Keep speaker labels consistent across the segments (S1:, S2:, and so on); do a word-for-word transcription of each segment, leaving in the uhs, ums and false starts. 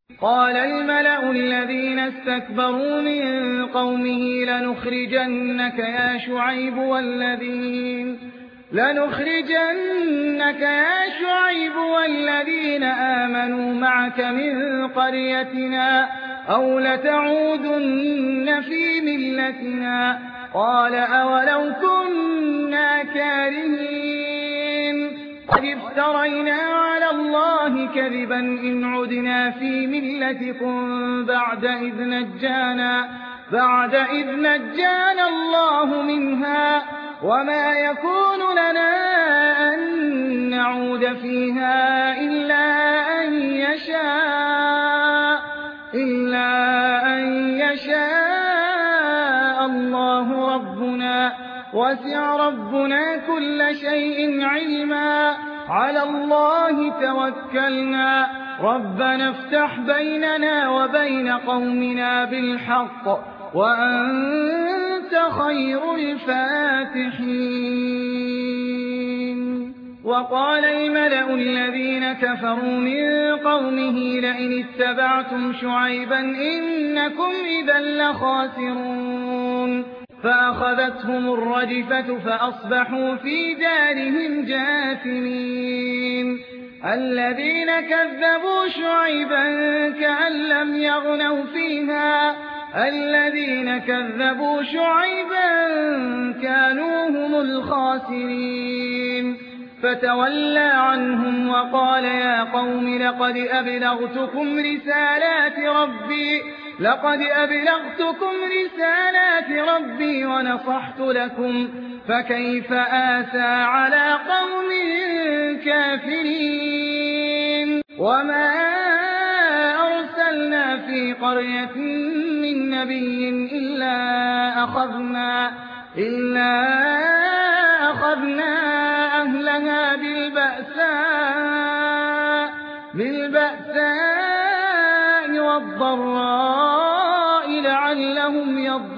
S1: قال الملأ الذين استكبروا من قومه لنخرجنك يا شعيب والذين لنخرجنك يا شعيب والذين آمنوا معك من قريتنا أو لتعودن في ملتنا قال أولو كنا كارهين قد افترينا على الله كذبا إن عدنا في ملتكم بعد إذ نجانا بعد إذ نجانا الله منها وما يكون لنا أن نعود فيها إلا أن يشاء إلا أن يشاء الله ربنا وسع ربنا كل شيء علما على الله توكلنا ربنا افتح بيننا وبين قومنا بالحق وأنت خير الفاتحين. وقال الملأ الذين كفروا من قومه لئن اتبعتم شعيبا إنكم إذا لخاسرون فأخذتهم الرجفة فأصبحوا في دارهم جاثمين. الذين كذبوا شعيبا كأن لم يغنوا فيها الذين كذبوا شعيبا كانوا هم الخاسرين. فتولى عنهم وقال يا قوم لقد أبلغتكم رسالات ربي لقد أبلغتكم رسالات ربي ونصحت لكم فكيف آسى على قوم كافرين. وما أرسلنا في قرية من نبي إلا أخذنا إلا أخذنا أهلها بالبأساء بالبأساء والضراء لعلهم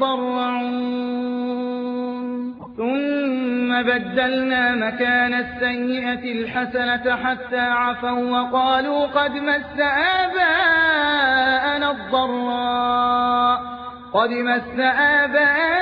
S1: يضرعون. ثم بدلنا مكان السيئة الحسنة حتى عفوا وقالوا قد مس آباءنا الضراء قد مس آباءنا